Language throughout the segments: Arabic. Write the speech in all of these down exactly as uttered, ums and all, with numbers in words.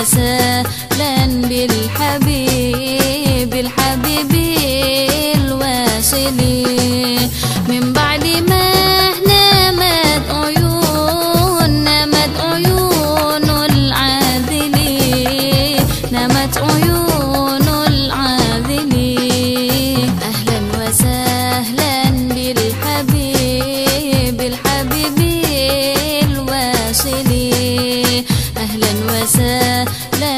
وسهلا بالحبيب الحبيب الواصل من بعد ما نامت عيون نامت عيون العاذل نامت عيون العاذل أهلا وسهلا بالحبيب الحبيب الواصل أهلا وسهلا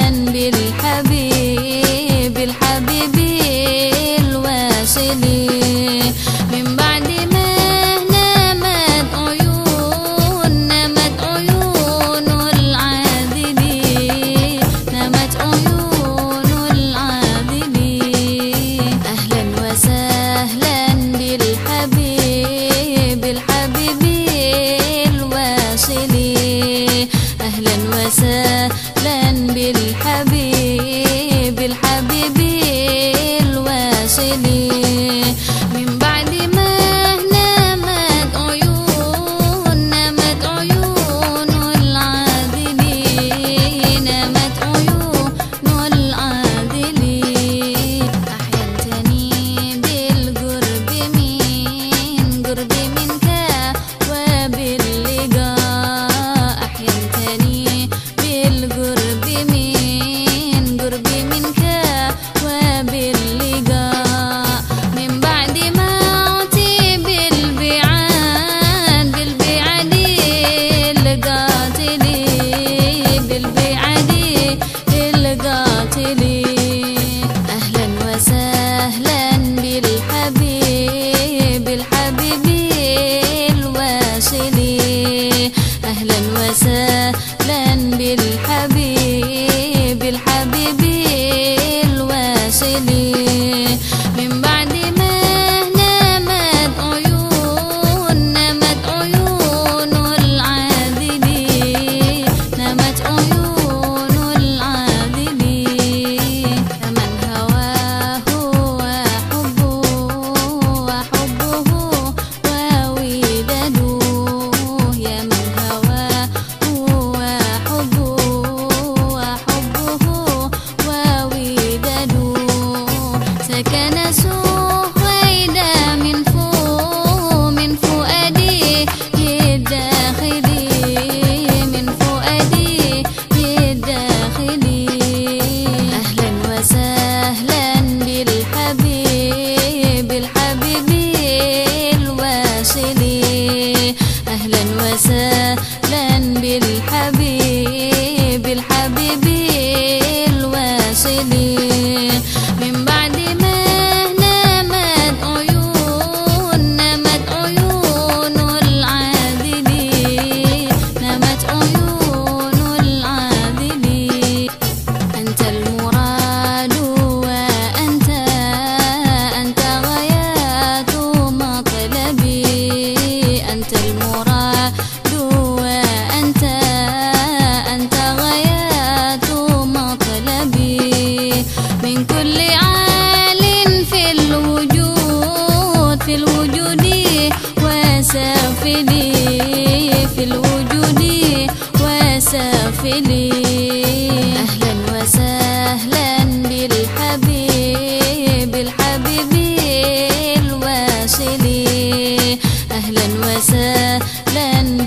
بالحبيب الحبيب الواصل من بعد ما نامت عيون نامت عيون العاذل نامت عيون العاذل أهلا وسهلا بالحبيب الحبيب الواصل أهلا وسهلا بالحبيب الحبيب الواصل من بعد ما نامت عيون نامت عيون العاذل نامت عيون العاذل أحينتني بالقرب من قرب منك وباللقاء أحينتني بالقرب من قرب منك وباللقاء من بعد ما عتي بالبعاد بالبعاد القاتل بالبعاد القاتل أهلا وسهلا بالحبيب الحبيب الواصل أهلا وسهلا بالحبيب الحبيب الواصل من بعد ما نامت عيون نامت عيون العاذل نامت عيون العاذل فمن هواه وحبه وحبه وودده يا من هواه وحبه وحبه وودده سكن سهيدا من فوق من فؤادي الداخلي من فؤادي الداخلي أهلا وسهلا بالحبيب الحبيب الواصل أهلا وسهلا بالحبيب الحبيب الواصل من بعد ما نامت عيون نامت عيون العاذل نامت عيون العاذل أنت المراد وأنت أنت غايات مطلبي أنت المراد وأنت أنت غايات مطلبي من كل عال في الوجود في الوجود وسافلي في الوجود وسافلي أهلا وسهلا بالحبيب الحبيب الواصل أهلا وسهلا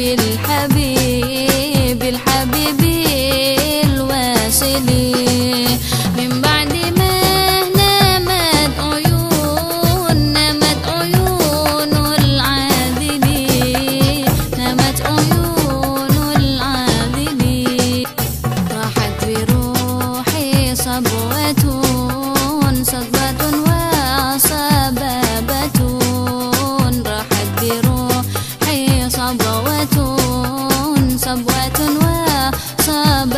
بالحبيب الحبيب الواصل من بعد ما نامت عيون نامت عيون العاذل نامت عيون العاذل راحت بروحي صبوة صبوة وصبابة راحت بروحي صبوة صبوة وصبابة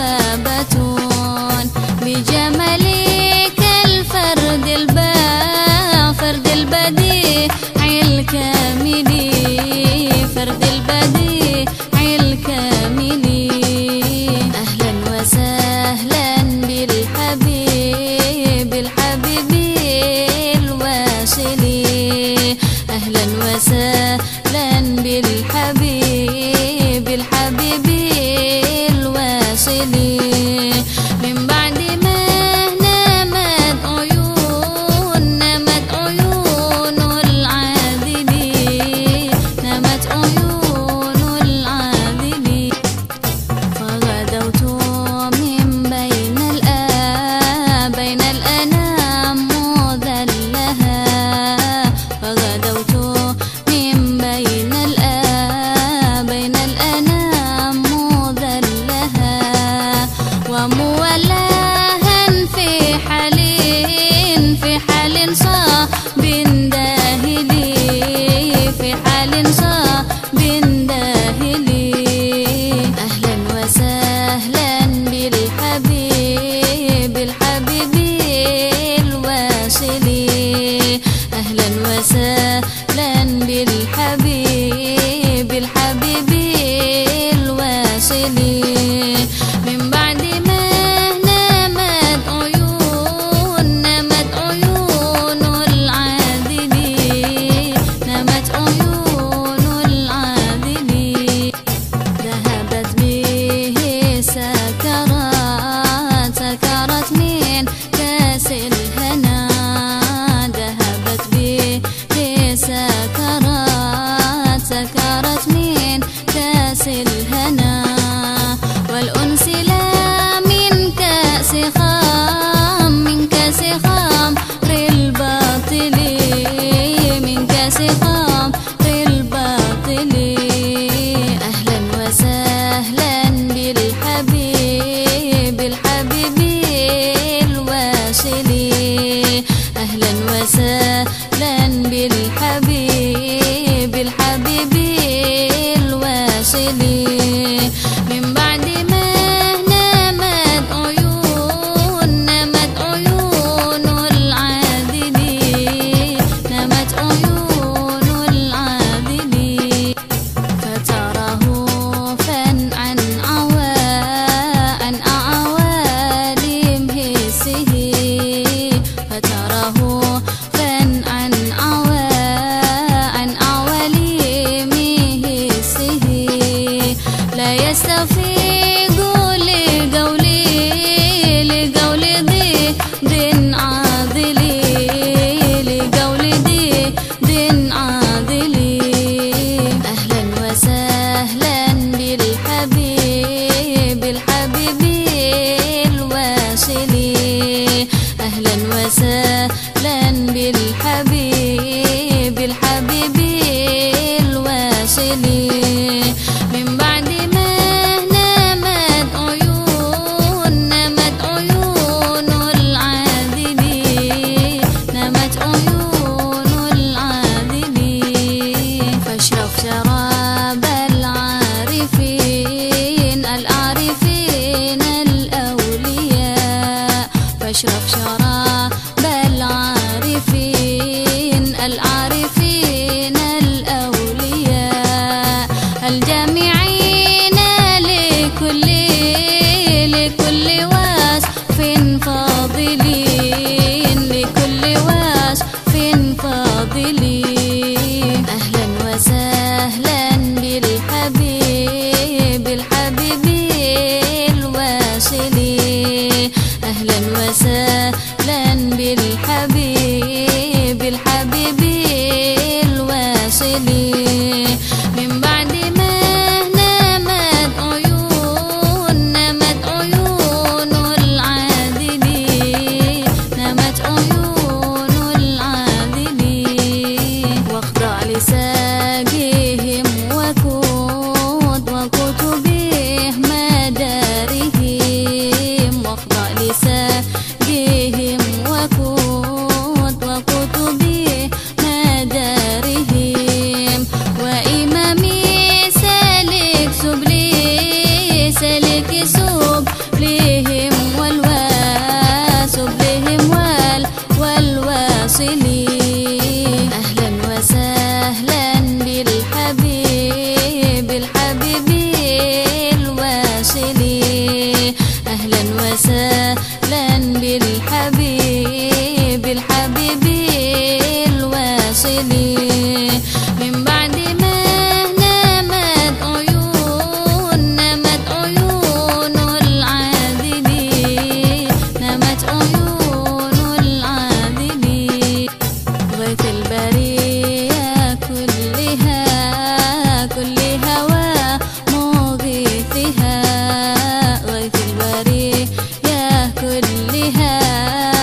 ومولاها في حال في حال صعب داهلي في حال صعب داهلي. أهلا وسهلا بالحبيب الحبيب الواصل. أهلا وسهلا بالحبيب الحبيب الواصل. من بعد ما نامت عيون نامت عيون العادلين نامت عيون العادلين. ذهبت به سكرات سكرت من كاس الهنا. ذهبت به سكرات سكرت من كاس الهنا. والأنس لا من كأس خام من كأس خمر الباطل من كأس خمر الباطل. أهلا وسهلا بالحبيب الحبيب الواصل. أهلا وسهلا بالحبيب الحبيب الواصل. من بعد ما نامت عيون نامت عيون العادلين نامت عيون العادلين. فتراه فن عن عواء عن أعوالم هسه. فتراه فن عن عواء عن أعوالم هسه. لا يستفيق لقولي لقول ضد عاضلي لقول ضد عاضلي. أهلا وسهلا بالحبيب الحبيب الواصل. أهلا وسهلا بالحبيب الحبيب الواصل. من بعد ما نامت عيون نامت عيون العادلين نامت عيون العادلين. فاشرب شراب العارفين العارفين الأولياء. فاشرب شراب العارفين العارفين الأولياء. الجامعين لكل لكل وصف فاضلين لكل وصف فاضلين. أهلا وسهلا بالحبيب الحبيب الواصل. أهلا وسهلا بالحبيب الحبيب الواصل. من بعد ما نامت عيون نامت عيون العادلين نامت عيون العادلين. واخضع لساقهم وكود وكتبه مدارهم. واخضع لساقهم وكود وكتبه مدارهم. وإمامي سالك سبلي سالك سبلهم والواسبلهم وال والواصل. أهلا وسهلا بالحبيب الحبيب الواصل. أهلا وسهلا بالحبيب الحبيب الواصل. من بعد ما نامت عيون نامت عيون العادلين نامت عيون العادلين. غيث البرية كلها كل هوى مغيثها. غيث البرية كلها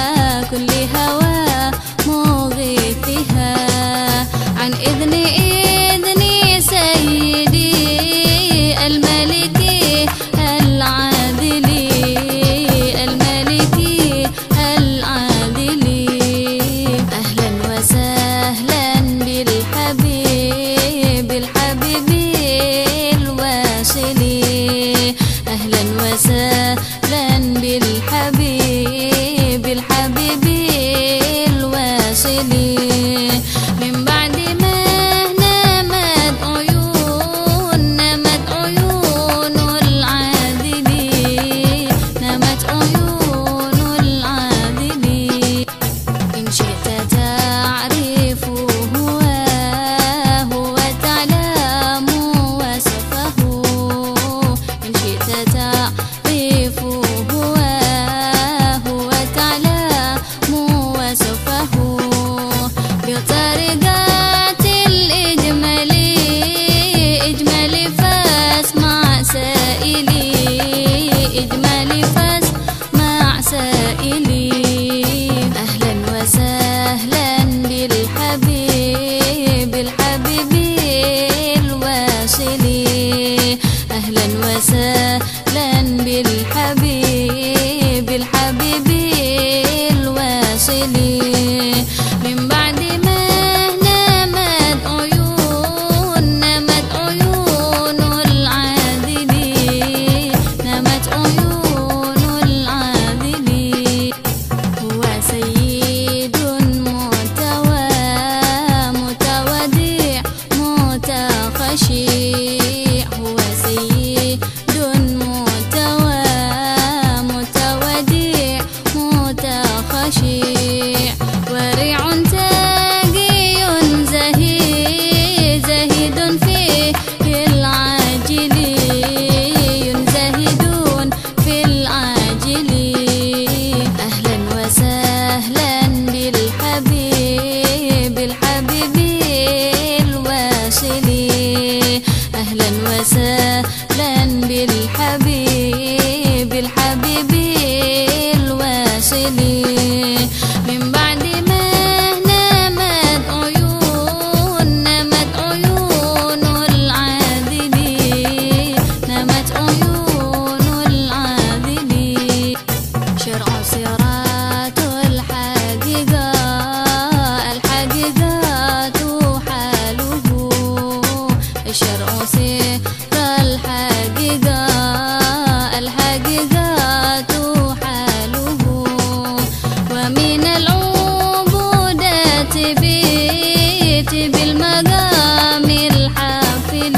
الحياة حاله، ومن العبودات بيت بالمقام الحافل،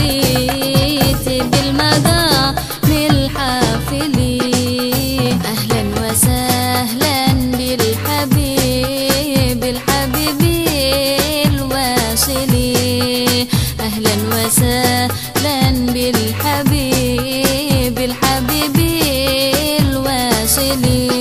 بالمقام الحافل. أهلا وسهلا بالحبيب، الحبيب الواصل، أهلا وسهلا بالحبيب، الحبيب الواصل.